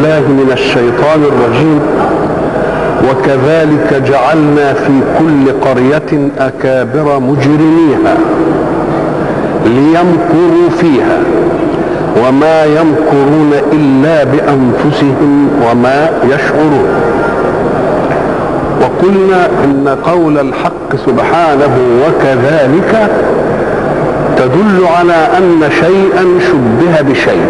بالله من الشيطان الرجيم. وكذلك جعلنا في كل قرية أكابر مجرميها ليمكروا فيها وما يمكرون إلا بأنفسهم وما يشعرون. وقلنا إن قول الحق سبحانه وكذلك تدل على أن شيئا شبه بشيء،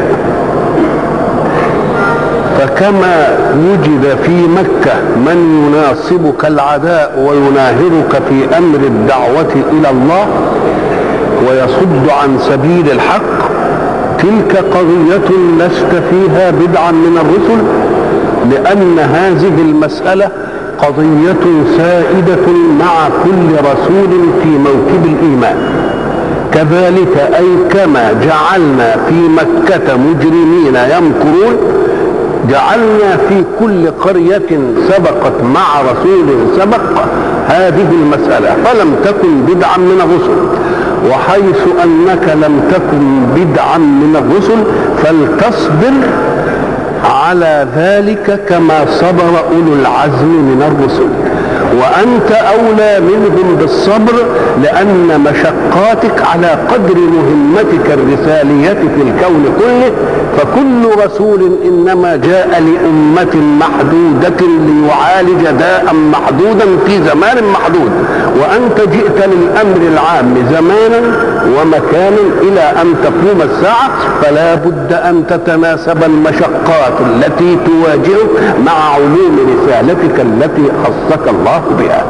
فكما وجد في مكة من يناصبك العداء ويناهرك في أمر الدعوة إلى الله ويصد عن سبيل الحق، تلك قضية لست فيها بدعا من الرسل، لأن هذه المسألة قضية سائدة مع كل رسول في موكب الإيمان. كذلك أي كما جعلنا في مكة مجرمين يمكرون، جعلنا في كل قرية سبقت مع رسول سبق هذه المسألة، فلم تكن بدعا من الرسل. وحيث أنك لم تكن بدعا من الرسل فلتصبر على ذلك كما صبر أولو العزم من الرسل، وأنت أولى منهم بالصبر، لأن مشقاتك على قدر مهمتك الرسالية في الكون كله. فكل رسول إنما جاء لأمة محدودة ليعالج داء محدودا في زمان محدود، وأنت جئت للأمر العام زمانا ومكانا إلى أن تقوم الساعة، فلا بد أن تتناسب المشقات التي تواجهك مع علوم رسالتك التي خصك الله بها.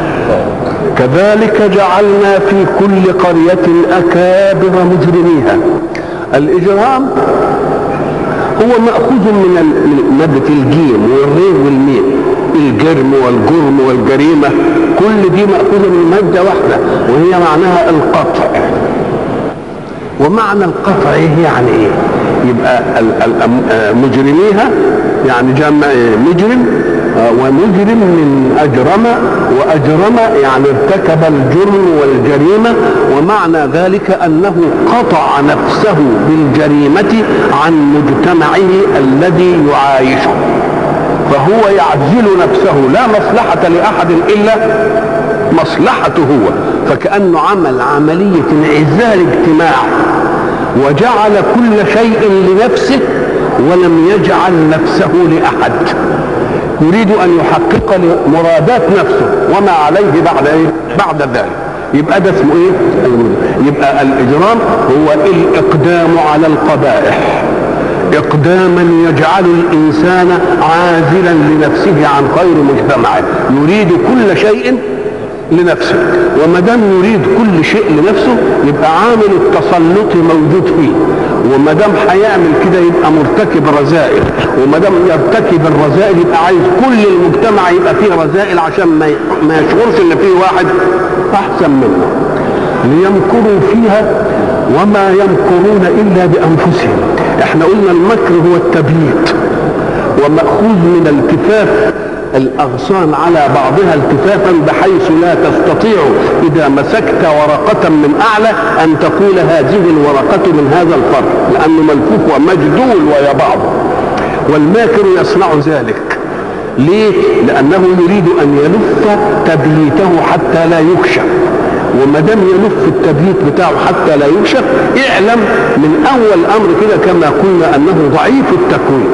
كذلك جعلنا في كل قرية أكابر مجرميها. الإجرام هو مأخوذ من مادة الجيم والري والميم، الجرم والجرم والجريمة، كل دي مأخوذة من مادة واحدة وهي معناها القطع. ومعنى القطع يعني ايه؟ يبقى مجرميها يعني جمع مجرم، ومجرم من أجرم، وأجرم يعني ارتكب الجرم والجريمة، ومعنى ذلك أنه قطع نفسه بالجريمة عن مجتمعه الذي يعايشه، فهو يعزل نفسه، لا مصلحة لأحد إلا مصلحته هو، فكأنه عمل عملية انعزال اجتماعي وجعل كل شيء لنفسه ولم يجعل نفسه لأحد، يريد أن يحقق مرادات نفسه وما عليه بعد إيه؟ بعد ذلك. يبقى ده اسمه إيه؟ يبقى الإجرام هو الإقدام على القبائح، إقداما يجعل الإنسان عازلا لنفسه عن خير مجتمعه، يريد كل شيء لنفسه، وما دام يريد كل شيء لنفسه يبقى عامل التسلط موجود فيه، وما دام هيعمل كده يبقى مرتكب رذائل، وما دام يرتكب الرذائل يبقى عايز كل المجتمع يبقى فيه رذائل عشان ما يشعرش ان فيه واحد احسن منه. ليمكروا فيها وما يمكرون الا بانفسهم. احنا قلنا المكر هو التبييت، ومأخوذ من التفاف الأغصان على بعضها التفافا بحيث لا تستطيع إذا مسكت ورقة من أعلى أن تقول هذه الورقة من هذا الفرق، لأنه ملفوف ومجدول ويا بعض. والماكر يصنع ذلك ليه؟ لأنه يريد أن يلف تبييته حتى لا يكشف، وما دام يلف التبييت بتاعه حتى لا يكشف، اعلم من أول أمر كده كما قلنا أنه ضعيف التكوين،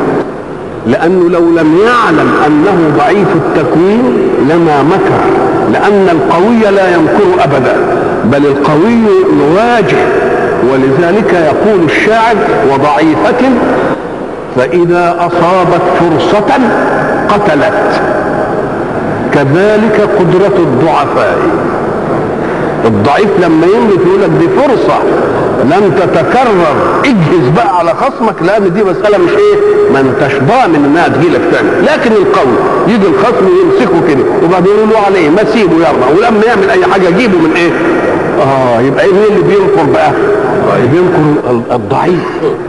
لأنه لو لم يعلم أنه ضعيف التكوين لما مكر، لأن القوي لا يمكر أبدا، بل القوي يواجه. ولذلك يقول الشاعر: وضعيفة فإذا أصابت فرصة قتلت، كذلك قدرة الضعفاء. الضعيف لما يملك يقول لك دي فرصة لن تتكرر، اجهز بقى على خصمك، لان دي مسألة مش ايه، ما انتش ضامن انها تجيلك تاني. لكن القوي يجي الخصم يمسكه كده وبعدين يقولوا عليه ما سيبه يرضى، ولما يعمل اي حاجة يجيبه من ايه؟ يبقى ايه اللي بينكر بقى؟ بينكر الضعيف.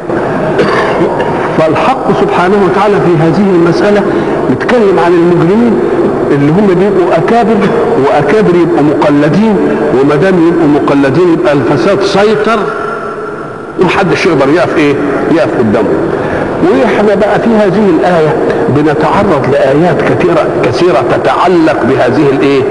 فالحق سبحانه وتعالى في هذه المسألة نتكلم عن المجرمين اللي هم بيبقوا أكابر، وأكابر يبقوا مقلدين، وما دام يبقوا مقلدين يبقى الفساد سيطر ومحدش يقدر يقف قدامه. واحنا بقى في هذه الآية بنتعرض لآيات كثيرة تتعلق بهذه الايه؟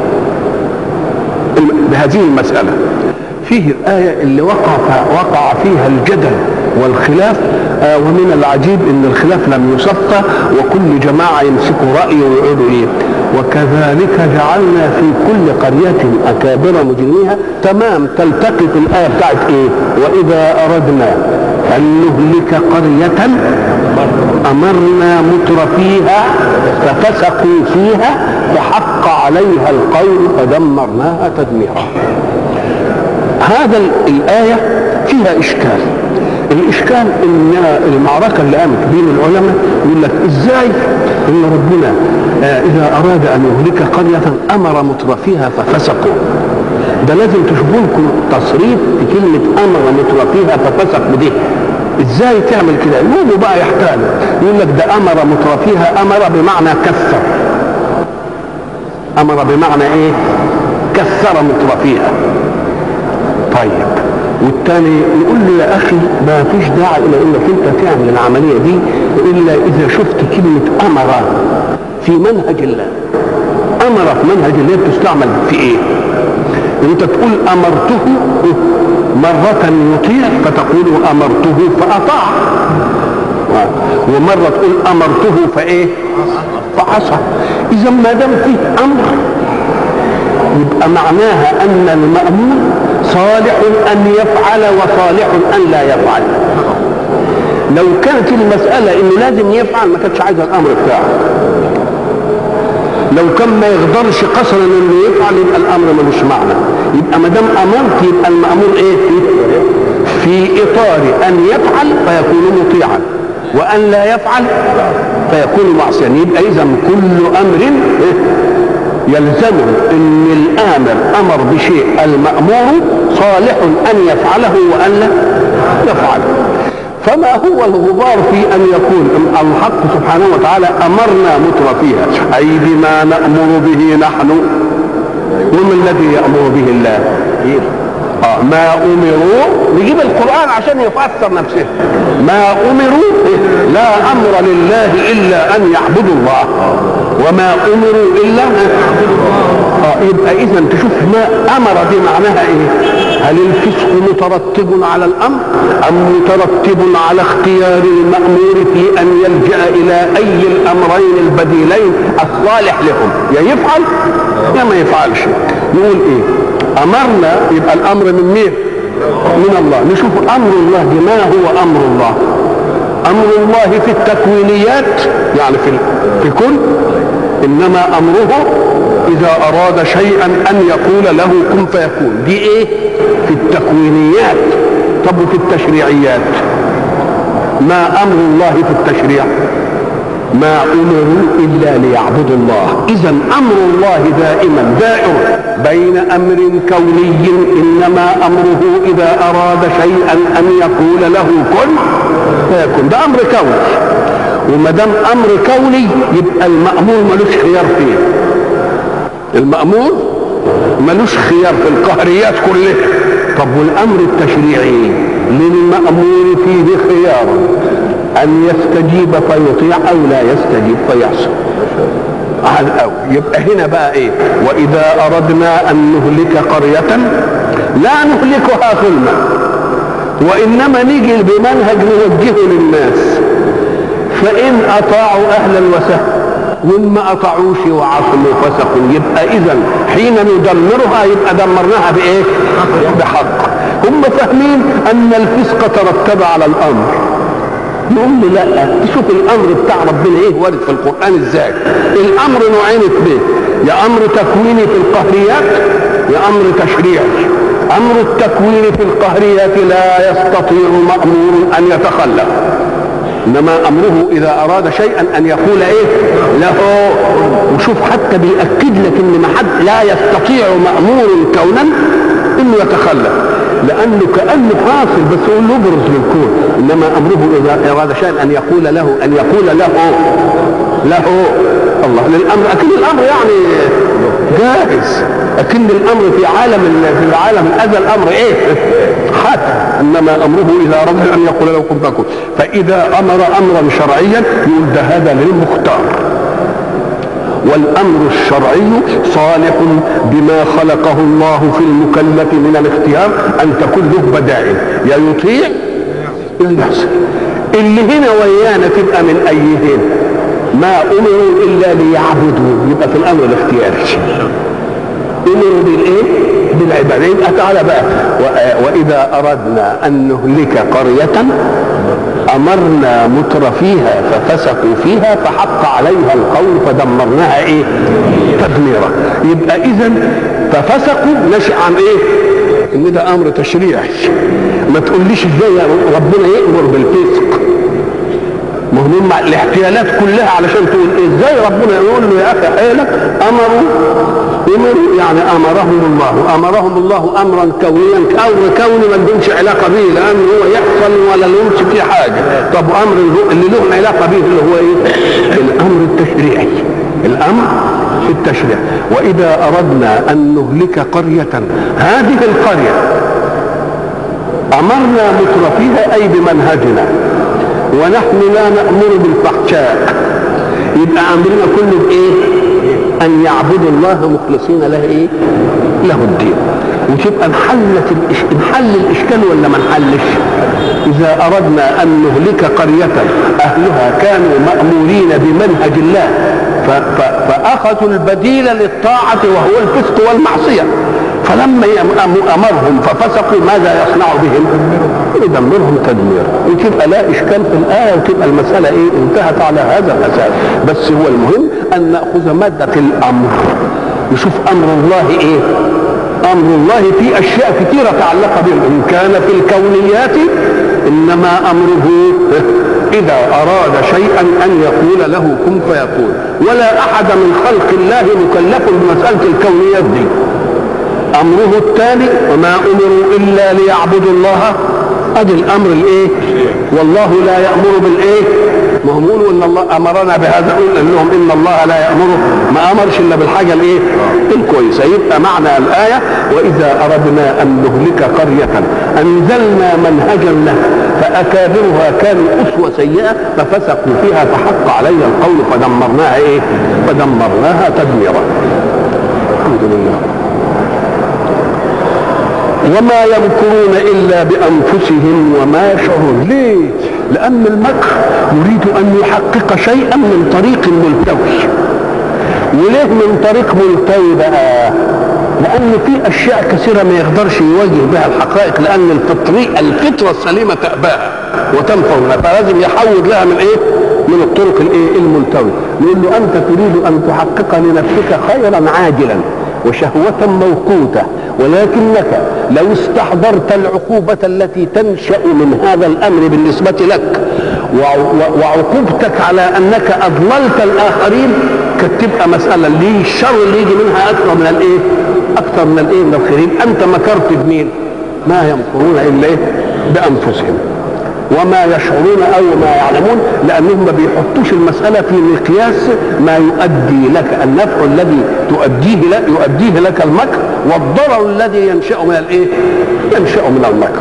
بهذه المسألة. فيه الآية اللي وقع فيها الجدل والخلاف، ومن العجيب ان الخلاف لم يصفى وكل جماعة يمسكوا رأي ويقولوا ايه. وكذلك جعلنا في كل قرية أكابر مجرميها، تمام تلتقي في الآية بتاعت ايه؟ وإذا أردنا أن نهلك قرية أمرنا مترفيها ففسقوا فيها فحق عليها القول فدمرناها تدميرا. هذا الآية فيها إشكال. الإشكال إن المعركة اللي قامت بين العلماء يقول لك إزاي إن ربنا إذا أراد أن يهلك قرية أمر مترفيها ففسقوا. ده لازم تشوفوا لكم تصريف في كلمة أمر مترفيها ففسقوا دي. إزاي تعمل كده؟ يقولوا بقى يحتاج يقول لك ده أمر مترفيها، أمر بمعنى كثر. أمر بمعنى إيه؟ كثر مترفيها. طيب والتاني يقول له يا اخي ما فيش داعي الى انك انت تعمل العمليه دي الا اذا شفت كلمه امر في منهج الله. امر في منهج الله بتستعمل في ايه؟ انت تقول امرته مره يطيع فتقول امرته فاطاع، ومره تقول امرته فايه؟ فعصى. اذا ما دام فيه امر يبقى معناها ان المأمور صالح ان يفعل وصالح ان لا يفعل. لو كانت المسألة انه لازم يفعل ما كانتش عايزة الامر بتاعه. لو كان ما يقدرش قصرا انه يفعل يبقى الامر ملوش معنى. يبقى ما دام امرت يبقى المأمور ايه؟ في اطار ان يفعل فيكون مطيعا وان لا يفعل فيكون معصيا. يبقى اذا كل امر يلزمه ان الامر امر بشيء المأمور صالح ان يفعله وان لا يفعله. فما هو الغبار في ان يكون الحق سبحانه وتعالى امرنا مترفيها اي بما نأمر به نحن، وما الذي يأمر به الله؟ ما امروا، نجيب القرآن عشان يفسر نفسه. ما امروا لا امر لله الا ان يعبدوا الله، وما امروا الا ان يعبدوا الله. يبقى اذا تشوف ما امر دي معناها ايه؟ هل الفسق مترتب على الامر ام مترتب على اختيار المأمور في ان يلجأ الى اي الامرين البديلين الصالح لهم، يا يفعل يا ما يفعلش. نقول ايه؟ امرنا يبقى الامر من مين؟ من الله. نشوف امر الله ما هو امر الله. امر الله في التكوينيات يعني في الكون، انما امره اذا اراد شيئا ان يقول له كن فيكون. دي ايه؟ في التكوينيات. طب وفي التشريعيات ما امر الله في التشريع؟ ما امروا الا ليعبدوا الله. اذا امر الله دائما دائر بين امر كوني انما امره اذا اراد شيئا ان يقول له كن فيكون. ده امر كوني، وما دام امر كوني يبقى المأمور ملوش خيار فيه. المأمور ملوش خيار في القهريات كلها. طب والامر التشريعي للمأمور فيه خيار ان يستجيب فيطيع او لا يستجيب فيعصي. يبقى هنا بقى ايه؟ واذا اردنا ان نهلك قرية لا نهلكها ظلما وانما نيجي بمنهج نوجهه للناس، فان اطاعوا اهلا وسهلا وان ما اطاعوش وعصموا فسقوا. يبقى اذا حين ندمرها يبقى دمرناها بايه؟ بحق. هم فاهمين ان الفسق ترتب على الامر. نقول له لا، تشوف الامر بتاع ربنا ايه وارد في القران ازاي. الامر نوعين اثنين، يا امر تكويني في القهريات يا امر تشريعي. امر التكوين في القهريات لا يستطيع مأمور ان يتخلف، انما امره اذا اراد شيئا ان يقول ايه له. وشوف حتى بيأكد لك ان ما حد لا يستطيع مأمور كونا انه يتخلف، لانه كانه حاصل بس يقول له ابرز للكون. انما امره اذا اراد شيئا ان يقول له الله للامر. اكيد الامر يعني جاهز، اكيد الامر في عالم الازل الامر ايه؟ حتم انما امره اذا اراد ان يقول له كن فيكون. فاذا امر امرا شرعيا يقول ده هذا للمختار، والامر الشرعي صالح بما خلقه الله في المكلف من الاختيار ان تكون له بدائل، يا يطيع يا يحسن. اللي هنا ويانا تبقى من ايهين؟ ما امروا الا ليعبدوا، يبقى في الامر الاختياري. امروا بالايه؟ بالعباده. يبقى تعالى بقى، واذا اردنا ان نهلك قريه امرنا متر فيها ففسقوا فيها فحق عليها القول فدمرناها ايه؟ تدميرا. يبقى اذا ففسقوا نشأ عن ايه؟ ان ده امر تشريعي. ما تقوليش ازاي ربنا يامر بالفسق، ما هم الاحتيالات كلها علشان تقول إيه؟ ازاي ربنا يقول له يا اخي حيلك امروا يعني امرهم الله امرا كونيا، امر كوني ما لهمش علاقه به لان هو يحصل ولا لهمش فيه حاجه. طب امر اللي له علاقه به اللي هو ايه؟ الامر التشريعي، الامر التشريعي. واذا اردنا ان نهلك قريه، هذه القريه امرنا مترفيها اي بمنهجنا، ونحن لا نأمر بالفحشاء. يبقى امرنا كله بايه؟ ان يعبدوا الله مخلصين له ايه؟ له الدين. وتبقى انحل الاشكال ولا ما انحلش؟ اذا اردنا ان نهلك قريه اهلها كانوا مامورين بمنهج الله فاخذوا البديل للطاعه وهو الفسق والمعصيه، فلما امرهم ففسقوا ماذا يصنع بهم؟ يدمرهم تدميرا. وتبقى لا اشكال في الايه، وتبقى المساله ايه؟ انتهت على هذا الاساس. بس هو المهم ان ناخذ ماده الامر، نشوف امر الله ايه؟ امر الله في اشياء كثيره تعلق به. ان كان في الكونيات انما امره اذا اراد شيئا ان يقول له كن فيكون، ولا احد من خلق الله مكلف بمساله الكونيات دي. امره التالي وما امروا الا ليعبدوا الله، ادي الامر الايه؟ والله لا يامر بالايه؟ ما هم يقولوا ان الله امرنا بهذا، قل لهم ان الله لا يامر، ما امرش الا بالحاجه الايه؟ الكويسه. يبقى معنى الايه واذا اردنا ان نهلك قريه انزلنا منهجا له فاكابرها كانوا اسوه سيئه ففسقوا فيها فحق عليها القول فدمرناها ايه؟ فدمرناها تدميرا. الحمد لله. وما يمكرون الا بانفسهم وما يشعرون. ليه؟ لان المكر يريد ان يحقق شيئا من طريق ملتوي. وليه من طريق ملتوي بقى؟ لان في اشياء كثيره ما يقدرش يواجه بها الحقائق، لان الفطره السليمه تأباها وتنفر، فلازم يحول لها من ايه؟ من الطرق الايه؟ الملتوي. نقول له انت تريد ان تحقق لنفسك خيرا عاجلا وشهوة موقوتة، ولكنك لو استحضرت العقوبة التي تنشأ من هذا الأمر بالنسبة لك وعقوبتك على أنك أضللت الآخرين، كانت تبقى مسألة ليه الشر اللي يجي منها أكثر من الإيه؟ أكثر من الإيه؟ من الخيرين. أنت مكرت بمين؟ ما يمكرون إلا إيه؟ بأنفسهم وما يشعرون أو ما يعلمون، لأنهم ما بيحطوش المسألة في مقياس ما يؤدي لك النفع الذي يؤديه لك المكر والضرر الذي ينشأ من الإيه؟ ينشأ من المكر.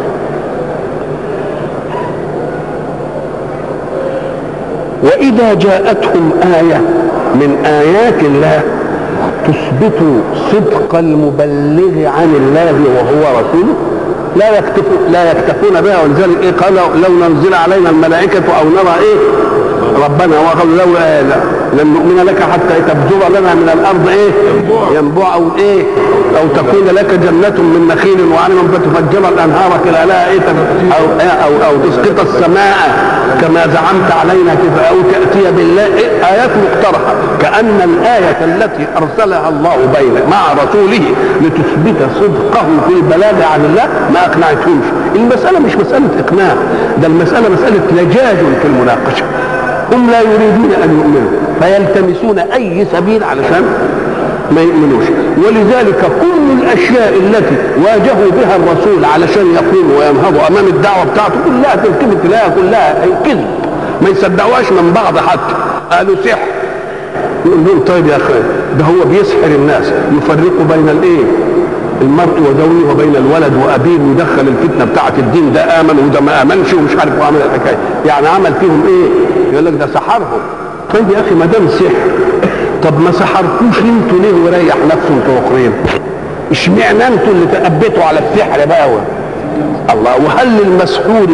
وإذا جاءتهم آية من آيات الله تثبت صدق المبلغ عن الله وهو رسوله لا يكتفون بها، ولذلك ايه؟ قال لو ننزل علينا الملائكه او نرى ايه؟ ربنا. وقالوا لو لن نؤمن لك حتى تبذر لنا من الارض ايه؟ ينبوع او ايه؟ او تكون لك جنه من نخيل وعنب فتفجر الانهار خلالها ايه؟ او تسقط السماء كما زعمت علينا كذا، او تاتي بالله إيه؟ ايات مقترحه. كان الايه التي ارسلها الله مع رسوله لتثبت صدقه في البلاغ عن الله ما اقنعتهمش. المساله مش مساله اقناع، ده المساله مساله لجاج في المناقشه. هم لا يريدون ان يؤمنوا فيلتمسون اي سبيل علشان ما يؤمنوش. ولذلك كل الاشياء التي واجهوا بها الرسول علشان يقوموا وينهضوا امام الدعوه بتاعته كلها تركيبه تلاقيها كلها كذب، ما يصدقوهاش من بعض. حتى قالوا سحر، يقول لهم طيب يا اخي ده هو بيسحر الناس، يفرقوا بين الايه؟ المرء وزوجه وبين الولد وابيه، ويدخل الفتنه بتاعه الدين، ده امن وده ما امنش ومش عارف وعمل الحكايه، يعني عمل فيهم ايه؟ يقول لك ده سحرهم. طيب يا اخي ما دام سحر، طب ما سحرتوش انتوا ليه ويريح نفسه انتوا اخرين؟ اشمعنى انتوا اللي تأبتوا على السحر بقى؟ الله. وهل للمسحور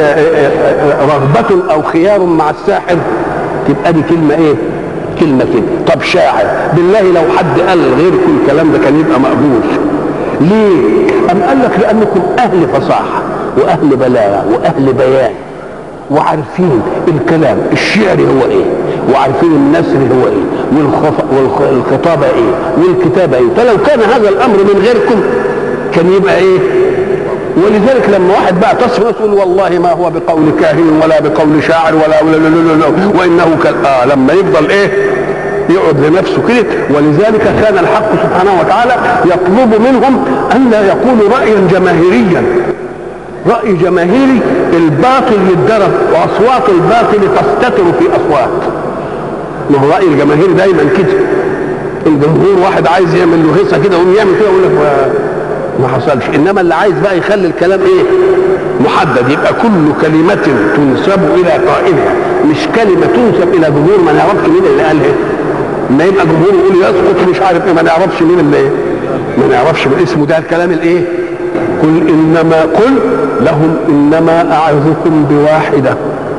رغبة او خيار مع الساحر؟ تبقى دي كلمة ايه؟ كلمة كده. طب شاعر، بالله لو حد قال غيركم الكلام ده كان يبقى مقبول. ليه؟ أم قال لك لأنكم أهل فصاحة وأهل بلاغة وأهل بيان، وعارفين الكلام الشعري هو ايه، وعارفين النثر هو ايه، والخطابة ايه، والكتابة ايه. فلو كان هذا الأمر من غيركم كان يبقى ايه؟ ولذلك لما واحد بقى تصف يقول والله ما هو بقول كاهن ولا بقول شاعر ولا وانه لما يفضل ايه؟ يقعد لنفسه كده. ولذلك كان الحق سبحانه وتعالى يطلب منهم ان لا يقولوا رايا جماهيريا. راي جماهيري الباطل يتضرب واصوات الباطل تستتر في اصوات. ما هو راي الجماهيري دايما كده، الجمهور واحد عايز يعمل له هيصه كده ويقوم يعمل كده ويقول لك ما حصلش. انما اللي عايز بقى يخلي الكلام ايه؟ محدد، يبقى كل كلمه تنسب الى قائلها، مش كلمه تنسب الى جمهور ما نعرفش مين اللي قالها. ما يبقى جمهور يقول يسقط مش عارف ايه، ما نعرفش مين اللي ايه، ما نعرفش اسمه. ده الكلام الايه؟ قل لهم انما اعظكم بواحده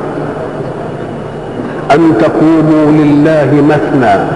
ان تقوموا لله مثنى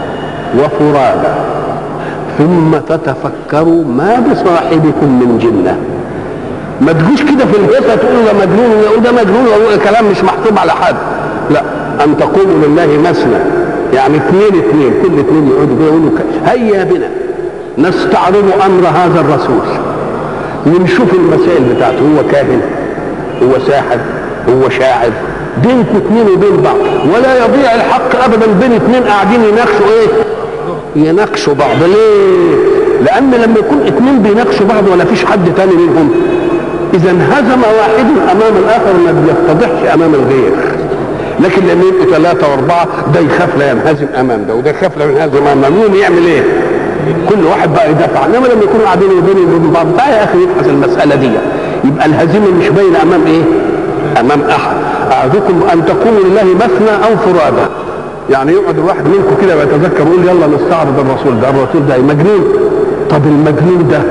وفرادا ثم تتفكروا ما بصاحبكم من جنه. ما تجوش كده في الهيصه تقولوا ده مجنون وده مجنون وكلام مش محسوب على حد. لا، ان تقوموا لله مثنى، يعني اثنين كل اثنين يقعدوا يقولوا هيا بنا نستعرض امر هذا الرسول ونشوف المسائل بتاعته. هو كاهن، هو ساحر، هو شاعر، بينكم اثنين وبين بعض، ولا يضيع الحق ابدا بين اثنين قاعدين يناقشوا ايه؟ يناقشوا بعض. ليه؟ لان لما يكون اثنين بيناقشوا بعض ولا فيش حد تاني منهم، اذا انهزم واحد امام الاخر ما بيفتضحش امام الغير. لكن لما يبقوا ثلاثه واربعه، ده يخاف لا ينهزم امام ده وده يخاف لا ينهزم امام مين، يعمل ايه؟ كل واحد بقى يدافع. انما لما يكونوا قاعدين وبين بعض، تعالى يا اخي يبحث المساله دي، يبقى الهزيمه مش باينه امام ايه؟ امام احد. اعظكم ان تقوموا لله مثنى او فرادا، يعني يقعد الواحد منكم كده ويتذكر يقول يلا نستعرض الرسول ده. الرسول ده مجنون. طب المجنون ده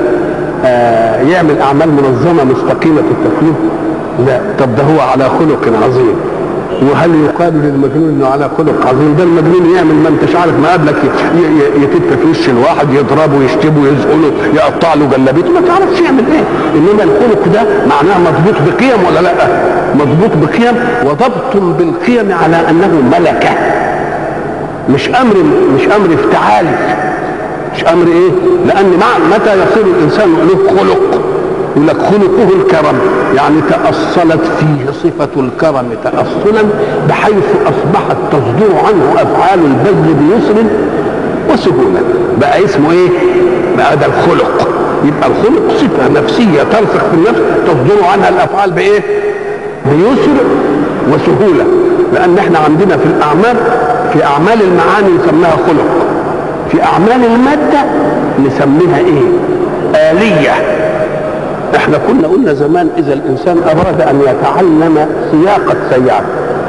يعمل اعمال منظمه مستقيمه التكليف؟ لا. طب ده هو على خلق عظيم. وهل يقال للمجنون انه على خلق عظيم؟ ده المجنون يعمل ما انتش عارف ما قبلك، يتف في وش الواحد، يضربه، يشتمه، يزقله، يقطع له جلابيته، ما تعرفش يعمل ايه. انما الخلق ده معناه مضبوط بقيم ولا لا؟ مضبوط بقيم، وضبط بالقيم على انه ملكه، مش امر افتعالي، مش امر ايه. لان متى يصير الانسان له خلق؟ يقول لك خلقه الكرم، يعني تأصلت فيه صفة الكرم تأصلا بحيث أصبحت تصدر عنه أفعال البذل بيسر وسهولة. بقى اسمه إيه؟ بقى ده الخلق. يبقى الخلق صفة نفسية ترسخ في النفس تصدر عنها الأفعال بإيه؟ بيسر وسهولة. لأن إحنا عندنا في الأعمال، في أعمال المعاني نسميها خلق، في أعمال المادة نسميها إيه؟ آلية. احنا كنا قلنا زمان اذا الانسان اراد ان يتعلم سياقة سيارة،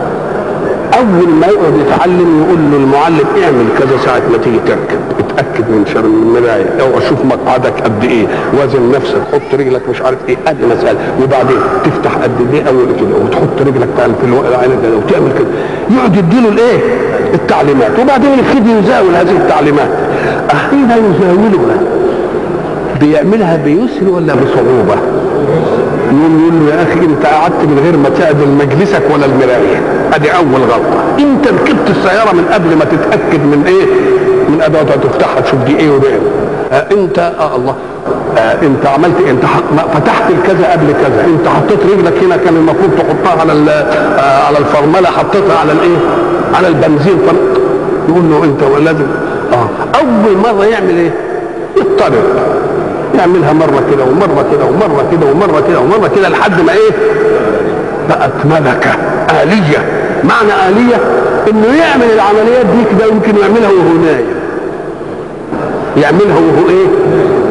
اول ما يقعد يتعلم يقول له المعلم اعمل كذا ساعة ما تيجي تركب، اتأكد من شر المراية، او اشوف مقعدك قد ايه، وزن نفسك، حط رجلك مش عارف ايه، ادي مسألة. وبعدين تفتح قد ايه اول كده، وتحط رجلك في العين كده، وتعمل كده. يقعد يديله الايه؟ التعليمات، وبعدين يبتدي يزاول هذه التعليمات. حين يزاولها بيعملها بيسر ولا بصعوبة؟ يقول له يا اخي انت قعدت من غير ما تعدل مجلسك ولا المرايه، ادي اول غلطه. انت ركبت السياره من قبل ما تتاكد من ايه؟ من ادواتها، تفتحها تشوف دي ايه وده ايه. انت الله انت عملت إيه؟ انت فتحت الكذا قبل كذا، انت حطيت رجلك هنا كان المفروض تحطها على الفرمله، حطيتها على الايه؟ على البنزين. يقول له انت لازم اول مره يعمل ايه؟ يضطرب، يعملها مرة كده ومرة كده ومرة كده ومرة كده ومرة كده لحد ما ايه؟ بقت ملكة آلية. معنى آلية انه يعمل العمليات دي كده، يمكن يعملها وهو نايم، يعملها وهو ايه؟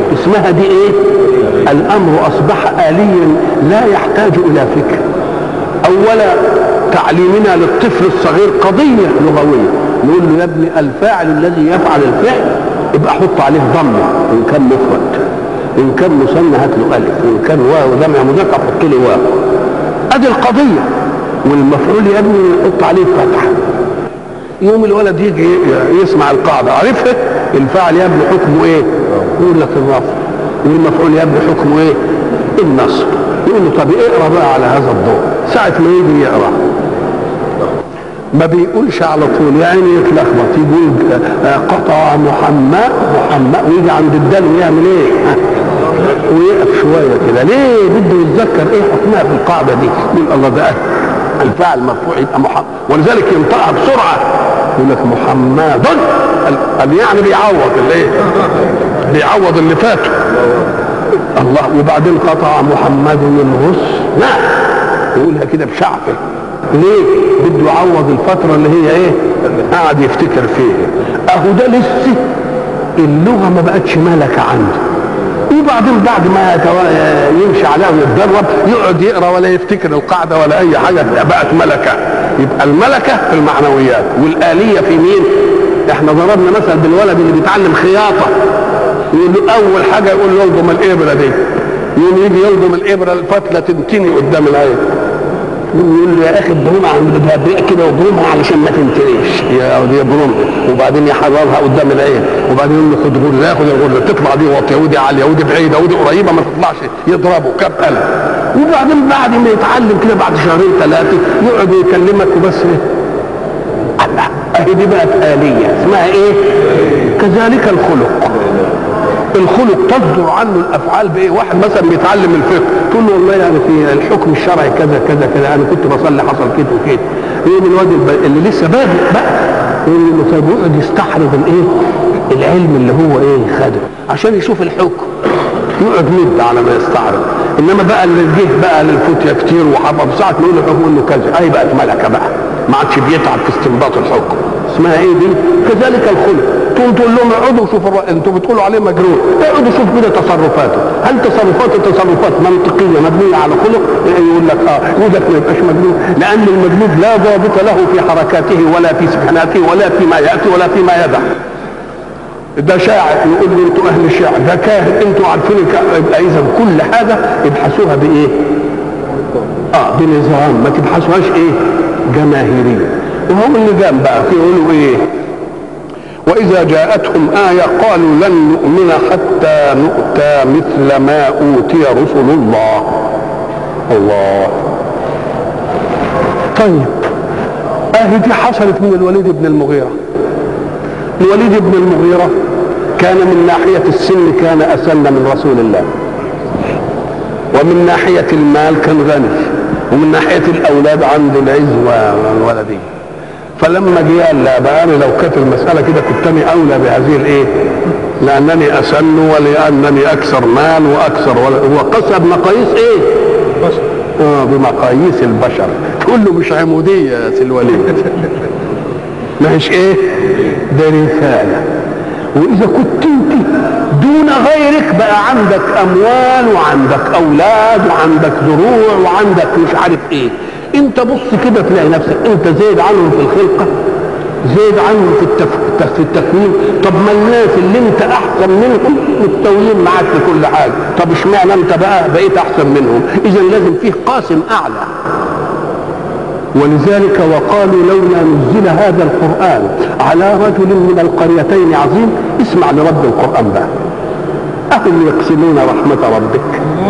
اسمها دي ايه؟ الامر اصبح آليا لا يحتاج الى فكر. اولا تعليمنا للطفل الصغير قضية لغوية، نقول له يا ابني الفاعل الذي يفعل الفعل يبقى حط عليه ضمه، ان كان مفرد، ان كان مثنى هات له الف، وان كان واو جمع مذكر حط له واو. ادي القضيه. والمفعول يا ابني يحط عليه فتحه. يوم الولد يجي يسمع القاعده عرفت الفاعل يا ابني حكمه ايه؟ يقول لك الرفع. والمفعول يا ابني حكمه ايه؟ النصب. يقول له طب اقرا بقى على هذا الضوء. ساعه ما يجي يقرا ما بيقولش على طول، يعني يتلخبط، يقول قطع محمد ويجي عند الدال ويعمل ايه؟ ويقف شويه كده. ليه؟ بده يتذكر ايه حكمها في القاعده دي. يقول الله ده الفاعل مرفوع يبقى محمد، ولذلك ينطقها بسرعه يقول لك محمد. يعني بيعوض الايه؟ بيعوض اللي فاته. الله. وبعدين قطع محمد الغصن، يقولها كده بشعفه. ليه؟ بده يعوض الفتره اللي هي ايه؟ قاعد يفتكر فيها. اهو ده لسه اللغه ما بقتش ملكه عنده. وبعدين بعد ما يمشي عليها ويتدرب يقعد يقرا ولا يفتكر القاعده ولا اي حاجه، بقت ملكه. يبقى الملكه في المعنويات والآلية في مين؟ احنا ضربنا مثل بالولد اللي بيتعلم خياطه، يقول له اول حاجه يقول له يلضم الابره دي، يقوم يجي يلضم الابره الفتله تنتني قدام العين، يقول له يا اخي اضرمها عند الباب كده واضرمها علشان ما تنتريش، يا دي يضرمها وبعدين يحررها قدام العين، وبعدين يقول له خد غرزه، ياخد الغرزه تطلع دي واطيه ودي عاليه ودي بعيده ودي قريبه ما تطلعش، يضربه كاب قلم. وبعدين بعد ما يتعلم كده بعد شهرين ثلاثه يقعد يكلمك وبس ايه؟ الله. اهي دي بقت آلية اسمها ايه؟ كذلك الخلق تصدر عنه الافعال بايه؟ واحد مثلا بيتعلم الفقه تقول له والله يعني في الحكم الشرعي كذا كذا كذا، انا كنت بصلي حصل كده وكده. يقوم الواد اللي لسه بادئ بقى يقول له طيب، يقعد يستحرض الايه؟ العلم اللي هو ايه خده عشان يشوف الحكم، يقعد مده على ما يستعرض. انما بقى اللي جه بقى للفتيا كتير وحفظ ساعه ما يقول له الحكم انه كذا، اي بقت ملكه بقى، ما عادش بيتعب في استنباط الحكم. اسمها ايه دي؟ كذلك الخلق. تقول لهم اقعدوا شوفوا انتوا بتقولوا عليه مجنون، اقعدوا شوفوا كده تصرفاته، هل تصرفاته تصرفات منطقيه مبنيه على خلق؟ يقول لك يقول لك ما يبقاش مجنون، لان المجنون لا ضابط له في حركاته ولا في سكناته ولا فيما ياتي ولا فيما يدع. ده شاعر يقول له انتوا اهل الشعر، ده كاهن انتوا عارفين. يبقى اذا كل حاجه ابحثوها بايه؟ بنظام، ما تبحثوهاش ايه؟ جماهيريه. وهم اللي جام بقى يقولوا ايه؟ واذا جاءتهم آية قالوا لن نؤمن حتى نؤتى مثل ما أوتي رسل الله. الله. طيب دي حصلت من الوليد بن المغيرة. الوليد بن المغيرة كان من ناحية السن كان أسن من رسول الله، ومن ناحية المال كان غني، ومن ناحية الأولاد عنده العز والولدية. فلما جه قال لا بقى انا لو كانت المساله كده كنت انا اولى بهذه الايه؟ لانني اسن ولانني اكثر مال واكثر هو قسى بمقاييس ايه؟ بشر. بمقاييس البشر. تقول له مش عموديه يا سي الوليد. مش ايه؟ ده رساله. واذا كنت انت دون غيرك بقى عندك اموال وعندك اولاد وعندك زروع وعندك مش عارف ايه، انت بص كده تلاقي نفسك انت زايد عنهم في الخلقه، زايد عنهم في التكوين. طب ما الناس اللي انت احسن منهم متساويين معاك في كل حاجه، طب اشمعنى انت بقى بقيت احسن منهم؟ اذا لازم فيه قاسم اعلى. ولذلك وقالوا لولا نزل هذا القران على رجل من القريتين عظيم. اسمع لرب القران بقى. اهم يقسمون رحمه ربك.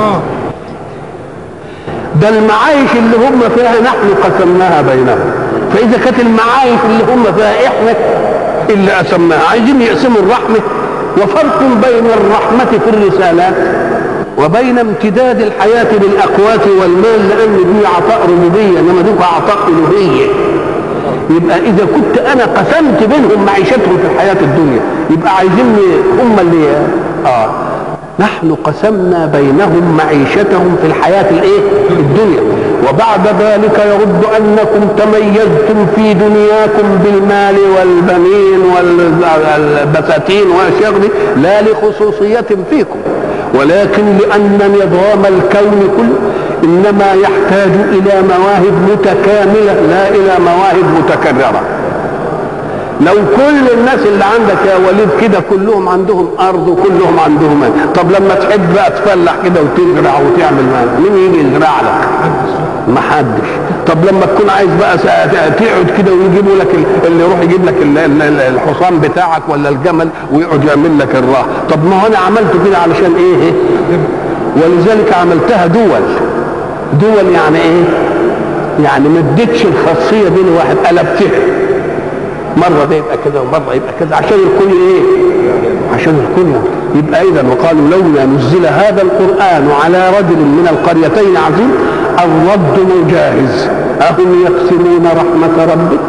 ده المعايش اللي هم فيها نحن قسمناها بينهم، فاذا كانت المعايش اللي هم فيها احنا اللي قسمناها، عايزين يقسموا الرحمه. وفرق بين الرحمه في الرسالات وبين امتداد الحياه بالاقوات والمال، لان دي عطاء ربوبيه انما دي عطاء الوهيه. يبقى اذا كنت انا قسمت بينهم معيشتهم في الحياه الدنيا، يبقى عايزين هم اللي نحن قسمنا بينهم معيشتهم في الحياة الايه؟ الدنيا. وبعد ذلك يرد أنكم تميزتم في دنياكم بالمال والبنين والبساتين والأشياء دي لا لخصوصية فيكم، ولكن لأن نظام الكون كله إنما يحتاج إلى مواهب متكاملة لا إلى مواهب متكررة. لو كل الناس اللي عندك يا وليد كده كلهم عندهم أرض وكلهم عندهم مال، طب لما تحب بقى تفلح كده وتزرع وتعمل مال، مين يجي يزرع لك؟ محدش. طب لما تكون عايز بقى تقعد كده ويجيبوا لك اللي يروح يجيب لك الحصان بتاعك ولا الجمل ويقعد يعمل لك الراحة، طب ما هو أنا عملته كده علشان إيه؟ ولذلك عملتها دول يعني إيه؟ يعني ما اديتش الخاصية دي لواحد، قلبتها مرة ده يبقى كده ومرة يبقى كده عشان الكل ايه؟ عشان الكل يبقى اذا. وقالوا لولا نزل هذا القرآن على رجل من القريتين عظيم الرد مجاهز أهم يقسمون رحمة ربك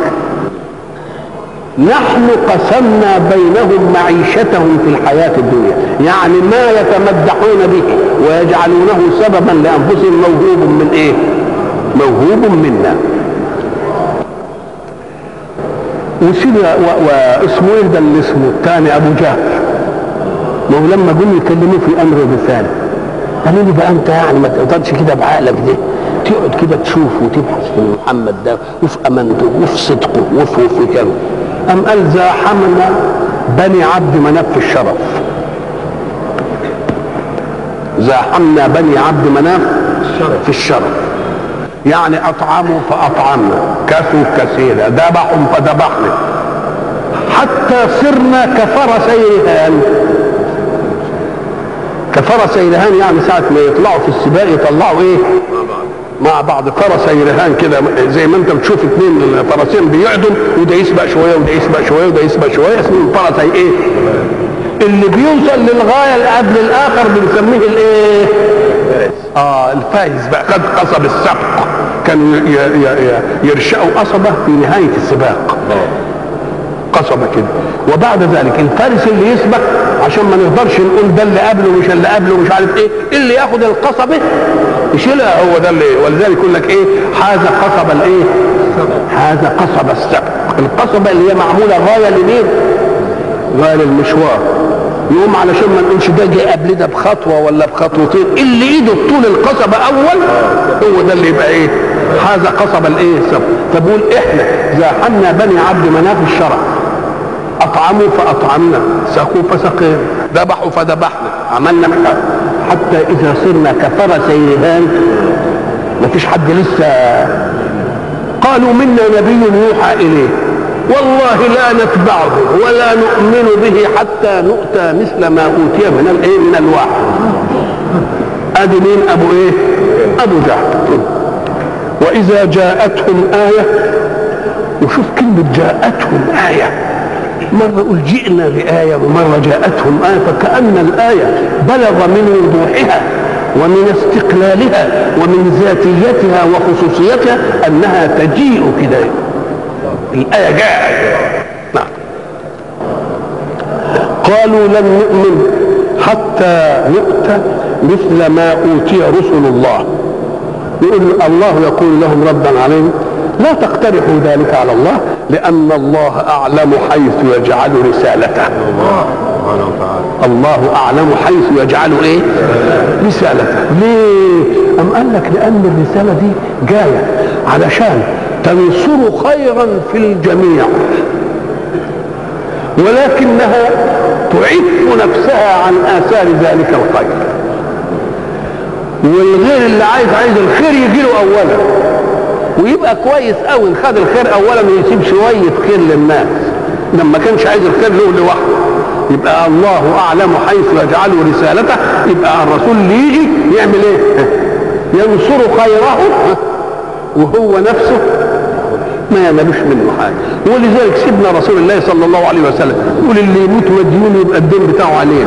نحن قسمنا بينهم معيشتهم في الحياة الدنيا، يعني ما يتمدحون به ويجعلونه سببا لأنفسهم موهوب من ايه؟ موهوب منا. وسيدنا واسمه ايه ده اللي اسمه الثاني ابو جهل، ما هو لما جم يكلموه في امر الرساله قالوا له بقى انت يعني ما تقدرش كده بعقلك ده تقعد كده تشوف وتبحث في محمد ده وفي امانته وفي صدقه وفي كذا. ام قال زاحمنا بني عبد مناف في الشرف، زاحمنا بني عبد مناف في الشرف، يعني اطعموا فاطعمنا، كسوا كسينا، ذبحوا فذبحنا، حتى صرنا كفرسي رهان. كفرسي رهان يعني ساعة ما يطلعوا في السباق يطلعوا ايه؟ مع بعض فرسي رهان كده، زي ما انت بتشوف اثنين فرسين بيعدوا وده يسبق شويه وده يسبق شويه وده يسبق شويه، اسمه الفرسي ايه؟ اللي بيوصل للغايه اللي قبل الاخر بنسميه الايه؟ الفايز بقى، قد قصب السبق، كانوا يرشقوا قصبه في نهايه السباق، قصبه كده. وبعد ذلك الفارس اللي يسبق عشان ما نقدرش نقول ده اللي قبله مش اللي قبله مش عارف ايه، اللي ياخد القصبه يشيلها هو ده اللي. ولذلك يقول لك ايه؟ حاز قصب الايه؟ حاز قصب السبق، القصبه اللي هي معموله غايه لمين؟ غايه للمشوار. يقوم علشان ما نقولش ده جاي قبل ده بخطوه ولا بخطوتين، اللي ايده طول القصبه اول هو ده اللي يبقى ايه؟ حاز قصب الايه؟ السبق. فبقول احنا زاحمنا بني عبد مناف الشرف، اطعموا فاطعمنا، سقوا فسقينا، ذبحوا فذبحنا، عملنا حتى اذا صرنا كفرسي رهان ما فيش حد لسه. قالوا منا نبي يوحى اليه والله لا نتبعه ولا نؤمن به حتى نؤتى مثل ما اوتي من الايه؟ من الوحي. ادي مين؟ ابو ايه؟ ابو جهل. واذا جاءتهم ايه، وشوف كلمه جاءتهم ايه، مرة يقول جئنا بآية ومرة جاءتهم آية، فكأن الآية بلغ من وضوحها ومن استقلالها ومن ذاتيتها وخصوصيتها أنها تجيء كده، الآية جاءت. نعم. قالوا لن نؤمن حتى نؤتى مثل ما أوتي رسل الله. يقول الله يقول لهم ردا عليهم لا تقترحوا ذلك على الله لأن الله أعلم حيث يجعل رسالته. الله أعلم حيث يجعل إيه؟ رسالته. ليه؟ أم قال لك لأن الرسالة دي جاية علشان تنصر خيرا في الجميع، ولكنها تعف نفسها عن آثار ذلك الخير، والغير اللي عايز الخير يجي له أولا ويبقى كويس قوي، خد الخير اولا ويسيب شويه خير للناس. لما كانش عايز الخير له لوحده، يبقى الله اعلم حيث يجعل رسالته. يبقى الرسول اللي يجي يعمل ايه؟ ينصر خيره وهو نفسه ما ينالوش منه حاجه. ولذلك سيدنا رسول الله صلى الله عليه وسلم يقول اللي يموت مديون يبقى الدين بتاعه علينا،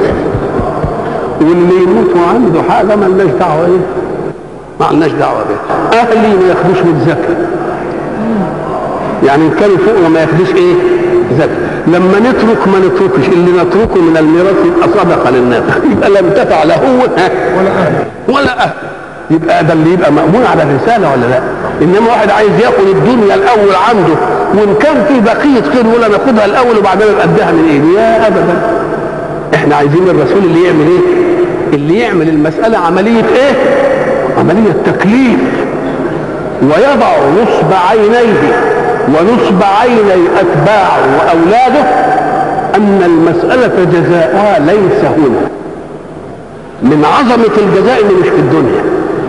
واللي يموت وعنده حاجه ما لناش دعوه ايه؟ ما لناش دعوه بيه. اهلي ما ياخدوش من زكاه، يعني ان كانوا فوق ما ياخدوش ايه؟ زكاه. لما نترك ما نتركش، اللي نتركه من الميراث يبقى صدقه للناس، يبقى لم تفع لا هو ولا اهل. يبقى ده اللي يبقى مأمون على الرسالة ولا لا؟ انما واحد عايز ياخد الدنيا الاول عنده، وان كان في بقية خير يقول انا اخدها الاول وبعدين اديها من ايدي، يا ابدا. احنا عايزين الرسول اللي يعمل ايه؟ اللي يعمل المسألة عملية ايه؟ عملية تكليف، ويضع نصب عينيه ونصب عيني اتباعه واولاده ان المسألة جزاؤها ليس هنا. من عظمة الجزاء اللي مش في الدنيا.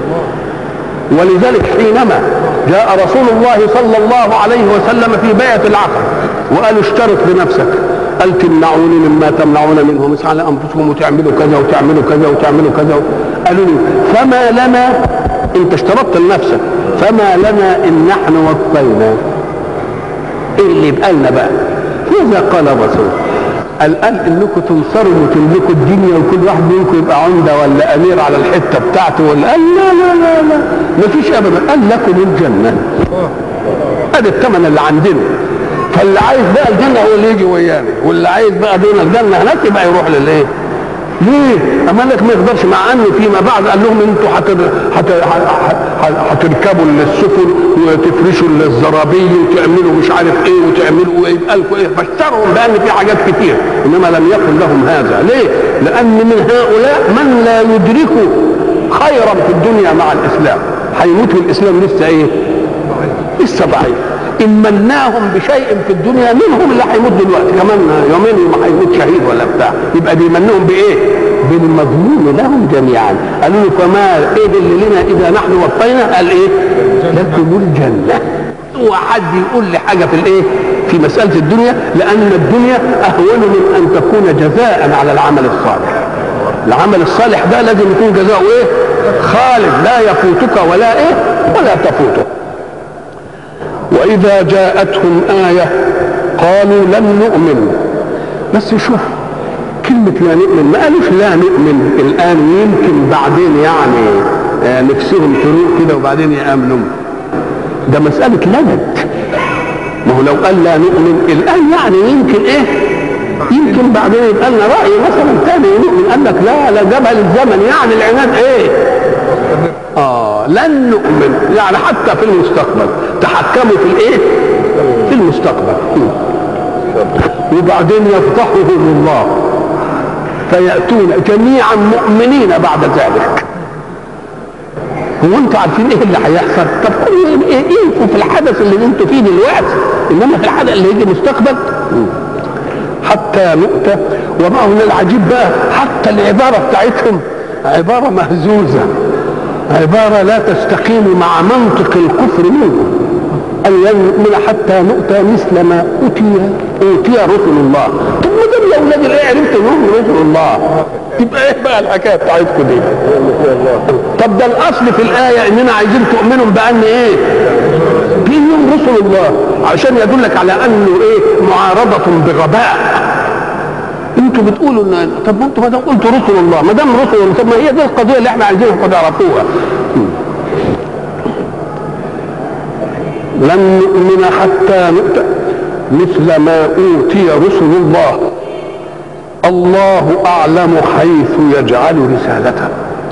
ولذلك حينما جاء رسول الله صلى الله عليه وسلم في بيعة العقبة وقال اشترط بنفسك، قال تمنعوني مما تمنعون منه، مسح على انفسكم وتعملوا كذا وتعملوا كذا وتعملوا كذا. قالوا لي فما لنا، انت اشترطت لنفسك، فما لنا ان نحن وفينا. ايه اللي يبقى لنا بقى؟ ماذا قال الرسول؟ قال انكم تنصروا وتملكوا الدنيا وكل واحد منكم يبقى عمده ولا امير على الحته بتاعته ولا، قال لا لا لا لا مفيش ابدا، قال لكم الجنه. ادي الثمن اللي عندنا. فاللي عايز بقى الجنه هو اللي يجي ويانا، واللي عايز بقى دون الجنه هناك يبقى يروح للايه؟ ليه؟ اما لك ما يقدرش، مع انه فيما بعد قال لهم انتوا هتركبوا السفن وتفرشوا الزرابي وتعملوا مش عارف ايه وتعملوا ايه، يبقى لكم ايه؟ فاشتروا بان في حاجات كتير، انما لم يكن لهم هذا. ليه؟ لان من هؤلاء من لا يدرك خيرا في الدنيا مع الاسلام، هيموت الاسلام لسه ايه؟ لسه ضعيف. ان مناهم بشيء في الدنيا منهم اللي هيموت دلوقتي كمان يومين ما هيموت شهيد ولا بتاع، يبقى بيمنهم بايه؟ بالمضمون لهم جميعا. قالوا له فما ايه اللي لنا اذا نحن وفينا؟ قال ايه؟ لكم الجنه. وحد يقول لي حاجه في الايه؟ في مساله الدنيا، لان الدنيا اهون من ان تكون جزاء على العمل الصالح. العمل الصالح ده لازم يكون جزاؤه ايه؟ خالد، لا يفوتك ولا ايه؟ ولا تفوتك. وإذا جاءتهم آية قالوا لن نؤمن. بس شوف كلمة لا نؤمن، ما قالوش لا نؤمن الآن ويمكن بعدين يعني نفسهم تروق كده وبعدين يآمنوا. ده مسألة لند. ما هو لو قال لا نؤمن الآن يعني يمكن إيه؟ يمكن بعدين يبقى لنا رأي مثلا تاني نؤمن. قال لك لا لا، جبل الزمن يعني العناد إيه؟ لن نؤمن، يعني حتى في المستقبل تحكموا في الايه؟ في المستقبل. وبعدين يفضحهم الله فيأتون جميعا مؤمنين بعد ذلك. هو انتوا عارفين ايه اللي هيحصل؟ طب ايه في الحدث اللي انتوا فيه دلوقتي، انما في الحدث اللي يجي مستقبل. حتى نؤتى. وما هو العجيب بقى، حتى العبارة بتاعتهم عبارة مهزوزة، عبارة لا تستقيم مع منطق الكفر منه. أن يؤمن حتى نؤتى مثل ما أوتي رسل الله. طب ما دام يا أولاد الإيه عرفت إنهم رسل الله، تبقى إيه بقى الحكاية بتاعتكم دي؟ طب ده الأصل في الآية إننا عايزين تؤمنوا بأن إيه؟ بأنهم رسل الله، عشان يدلك على أنه إيه؟ معارضة بغباء. انتوا بتقولوا ان طب ما انتوا ما دام قلتوا رسل الله، ما دام رسل الله، طب ما هي دي القضيه اللي احنا عايزينها قد عرفوها. لن نؤمن حتى نؤتى مثل ما اوتي رسل الله، الله اعلم حيث يجعل رسالته.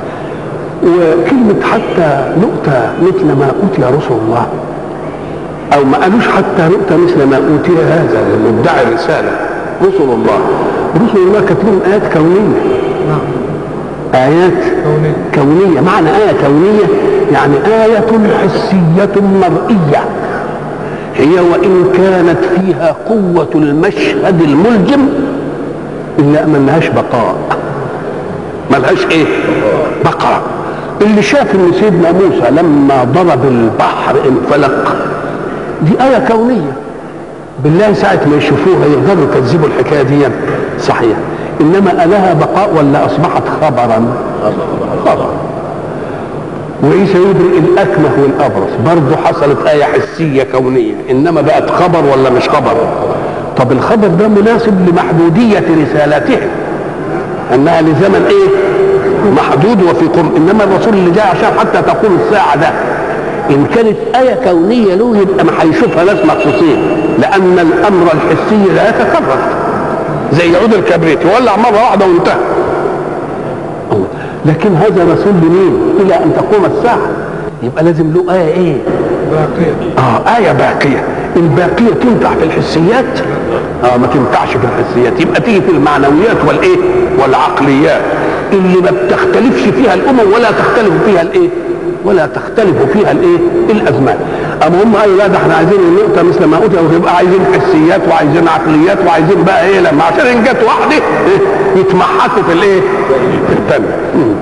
وكلمه حتى نؤتى مثل ما اوتي رسل الله، او ما قالوش حتى نؤتى مثل ما اوتي هذا المدعي الرساله رسل الله. رسل الله كانت لهم آيات كونية. آيات كونية. معنى آية كونية يعني آية حسية مرئية، هي وإن كانت فيها قوة المشهد الملجم إلا ما لهاش بقاء. ما لهاش إيه؟ بقاء. اللي شاف إن سيدنا موسى لما ضرب البحر انفلق، دي آية كونية. بالله ساعة ما يشوفوها يقدروا يكذبوا الحكاية دي؟ صحيح. إنما ألها بقاء ولا أصبحت خبرا؟ خبر. وعيسى يبرئ الأكمه والأبرص، برضه حصلت آية حسية كونية، إنما بقت خبر ولا مش خبر؟ طب الخبر ده مناسب لمحدودية رسالته، أنها لزمن إيه؟ محدود وفي قرب. إنما الرسول اللي جاي عشان حتى تقوم الساعة ده، إن كانت آية كونية له يبقى ما هيشوفها ناس مخصوصين، لأن الأمر الحسي لا يتكرر زي عود الكبريت يولع مرة واحدة وانتهى. لكن هذا رسول لمين؟ الى ان تقوم الساعه. يبقى لازم له ايه ايه؟ باقيه. ايه باقيه. الباقيه تنفع في الحسيات؟ ما تنفعش في الحسيات. يبقى تيجي في المعنويات والايه؟ والعقليات اللي ما بتختلفش فيها الامم ولا تختلف فيها الايه؟ ولا تختلف فيها الايه؟ الازمان. اما هم قالوا لا ده احنا عايزين النقطه مثل ما قلت، ويبقى عايزين حسيات وعايزين عقليات وعايزين بقى ايه، لما عشان ان جت واحده يتمحكوا في الايه؟ في الثانيه.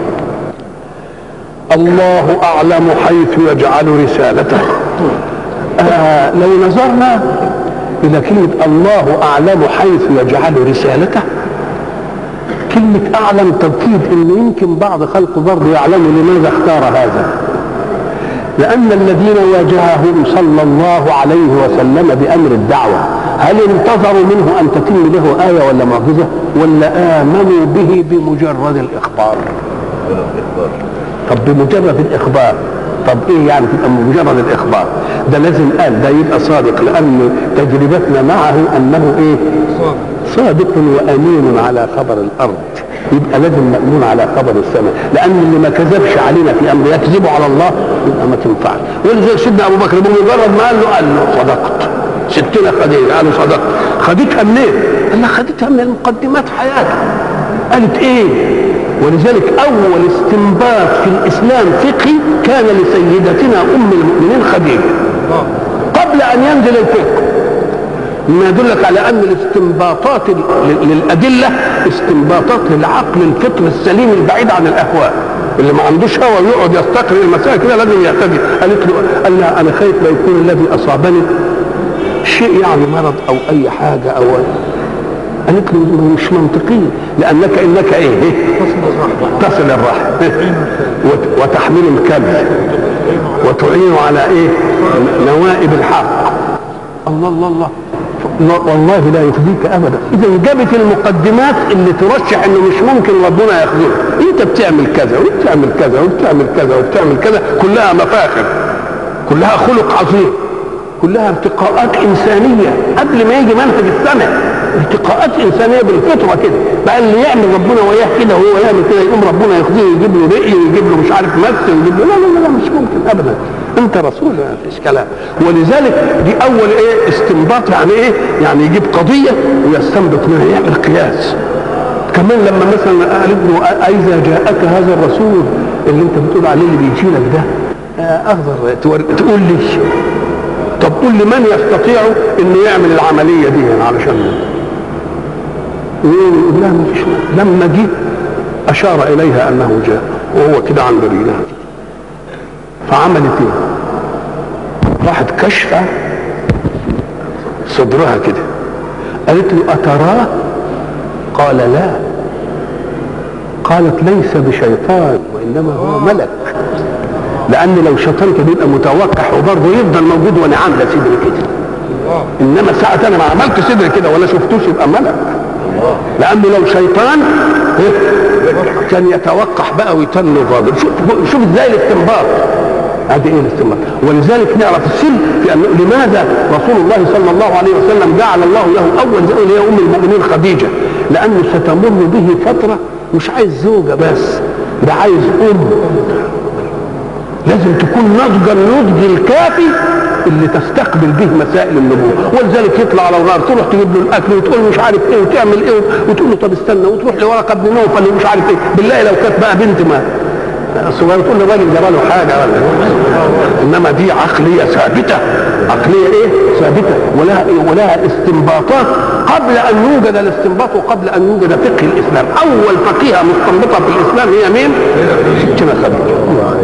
الله اعلم حيث يجعل رسالته. لو نظرنا الى كلمه الله اعلم حيث يجعل رسالته، كلمه اعلم توكيد ان يمكن بعض خلقه برضه يعلموا لماذا اختار هذا. لأن الذين واجههم صلى الله عليه وسلم بأمر الدعوة هل انتظروا منه أن تتم له آية ولا معجزة، ولا آمنوا به بمجرد الإخبار؟ طب بمجرد الإخبار، طب إيه يعني تبقى بمجرد الإخبار؟ ده لازم قال ده يبقى صادق، لأن تجربتنا معه أنه إيه؟ صادق وأمين على خبر الأرض. يبقى لازم مأمون على خبر السماء، لأن اللي ما كذبش علينا في أمر يكذبوا على الله يبقى ما تنفعش. ولذلك سيدنا أبو بكر بمجرد ما قال له صدقت، ستنا خديجة قالوا صدقت. خدتها منين؟ قال لها خدتها من مقدمات حياته. قالت إيه؟ ولذلك أول استنباط في الإسلام فقهي كان لسيدتنا أم المؤمنين خديجة قبل أن ينزل الفقه، ما يدلك على ان الاستنباطات للادله استنباطات للعقل الفطر السليم البعيد عن الاهواء، اللي ما عندوش هوى ويقعد يستقرئ المسائل كده لازم يهتدي. قالت له قال لها انا خايف لا يكون الذي اصابني شيء يعني مرض او اي حاجه او. قالت له مش منطقيه، لانك انك ايه؟ تصل الرحم وتحمل الكبد وتعين على ايه؟ نوائب الحق. الله الله الله، والله لا يخزيك ابدا. اذا جابت المقدمات اللي ترشح انه مش ممكن ربنا يخذلك. انت بتعمل كذا وبتعمل كذا وبتعمل كذا وبتعمل كذا، كلها مفاخر، كلها خلق عظيم، كلها ارتقاءات انسانيه قبل ما يجي منهج السمع. ارتقاءات انسانيه بالفطره كده. بقى اللي يعمل ربنا وياه كده وهو يعمل كده يقوم ربنا يخزيه ويجيب له رقي ويجيب له مش عارف مس ويجيب له لا لا لا مش ممكن ابدا. انت رسول ما فيش كلام. ولذلك دي اول ايه؟ استنباط. يعني ايه؟ يعني يجيب قضيه ويستنبط منها، يعمل قياس. كمان لما مثلا قالت له اذا جاءك هذا الرسول اللي انت بتقول عليه اللي بيجي لك ده اخضر تقول لي، طب قول لي من يستطيع انه يعمل العمليه دي يعني علشان يقول لا ما فيش. لما جه اشار اليها انه جاء وهو كده عند رجلها، فعملت ايه؟ راحت كشفه صدرها كده، قالت له اتراه؟ قال لا. قالت ليس بشيطان وانما هو ملك، لان لو شيطان كان يبقى متوقع وبرضه يفضل موجود وانا عامله صدري كده، انما ساعه انا ما عملت صدري كده ولا شفتوش يبقى ملك. لانه لو شيطان كان يتوقع بقى ويتن ظاهر. شوف ازاي الاستنباط. هذه ايه الاستنباط؟ ولذلك نعرف السر في ان لماذا رسول الله صلى الله عليه وسلم جعل الله له اول زوجه اللي هي ام المؤمنين خديجه، لانه ستمر به فتره مش عايز زوجه بس، ده عايز ام. لازم تكون ناضجه النضج الكافي اللي تستقبل به مسائل النبوه. ولذلك يطلع على الغار تروح تجيب له الاكل وتقول مش عارف ايه وتعمل ايه وتقول له طب استنى، وتروح لورقه بن نوفل ومش عارف ايه. بالله لو كانت بقى بنت ما صغيره تقول للراجل جرى له حاجه ولا. انما دي عقليه ثابته، عقليه ايه؟ ثابته، ولها استنباطات قبل ان يوجد الاستنباط وقبل ان يوجد فقه الاسلام. اول فقيهه مستنبطه في الاسلام هي مين؟ ستنا خديجه.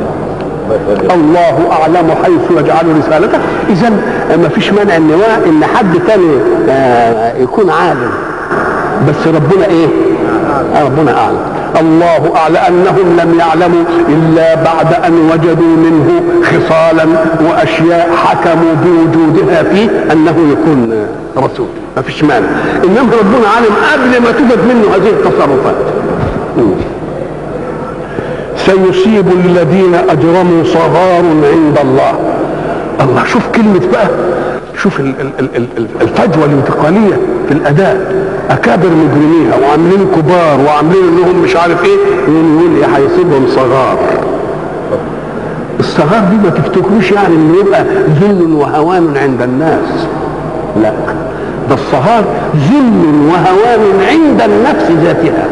الله اعلم حيث يجعل رسالته. اذا ما فيش مانع ان حد تاني يكون عالم، بس ربنا ايه؟ ربنا اعلم. الله اعلم انهم لم يعلموا الا بعد ان وجدوا منه خصالا واشياء حكموا بوجودها فيه انه يكون رسول. ما فيش مانع، انما ربنا عالم قبل ما توجد منه هذه التصرفات. سيصيب الذين اجرموا صغار عند الله. الله، شوف كلمه بقى، شوف الفجوه الانتقاليه في الاداء. اكابر مجرميها وعاملين كبار وعاملين انهم مش عارف ايه، يقول ايه هيسيبهم صغار. الصغار دي ما تفتكروش يعني انه يبقى ذل وهوان عند الناس، لا، ده الصغار ذل وهوان عند النفس ذاتها.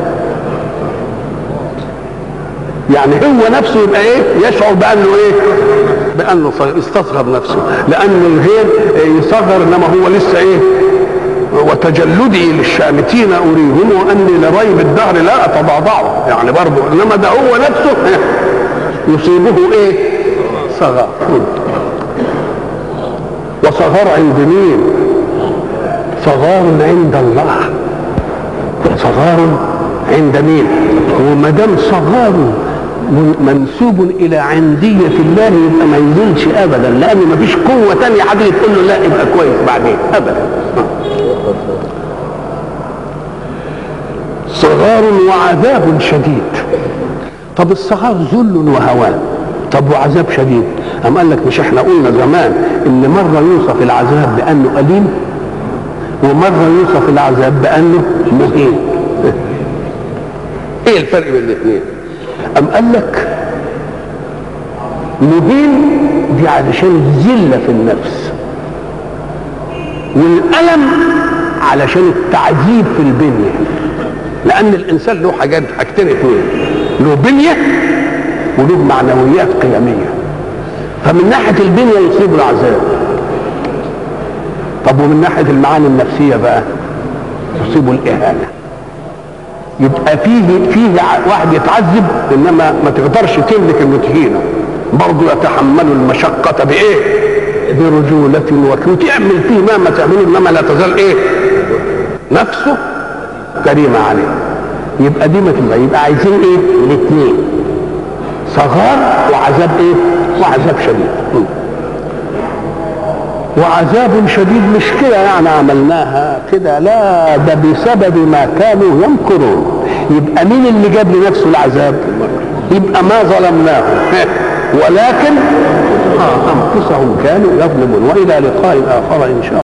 يعني هو نفسه يبقى ايه؟ يشعر بانه ايه؟ بانه استصغر نفسه، لان الغير يصغر انما هو لسه ايه؟ وتجلدي للشامتين اريهم واني لريب الدهر لا اتضعضعه، يعني برضه انما ده هو نفسه يصيبه ايه؟ صغار. وصغار عند مين؟ صغار عند الله. صغار عند مين؟ وما دام صغار منسوب الى عنديه الله يبقى ما يزولش ابدا، لان ما فيش قوه ثانيه حد تقول له لا يبقى كويس بعدين ابدا. صغار وعذاب شديد. طب الصغار ذل وهوان، طب وعذاب شديد. أم قال لك مش احنا قلنا زمان ان مره يوصف العذاب بانه أليم ومره يوصف العذاب بانه مهين. ايه الفرق بين الاثنين؟ أم قال لك مهين دي علشان ذله في النفس، والألم علشان التعذيب في البنيه، لأن الإنسان له حاجتين اثنين، له بنيه وله معنويات قيميه. فمن ناحيه البنيه يصيب العذاب، طب ومن ناحيه المعاني النفسيه بقى يصيب الاهانه. يبقى فيه واحد يتعذب انما ما تقدرش تملك انه تهينه، برضه يتحمل المشقه بايه؟ برجوله وتعمل فيه ما تعمله انما لا تزال ايه؟ نفسه كريمه عليه. يبقى دي ما تبقى، يبقى عايزين ايه؟ الاثنين، صغار وعذاب ايه؟ وعذاب شديد. وعذاب شديد مش كده يعني عملناها كده، لا، ده بسبب ما كانوا يمكرون. يبقى مين اللي جاب لنفسه العذاب؟ يبقى ما ظلمناهم ولكن انفسهم كانوا يظلمون. والى لقاء اخر ان شاء الله.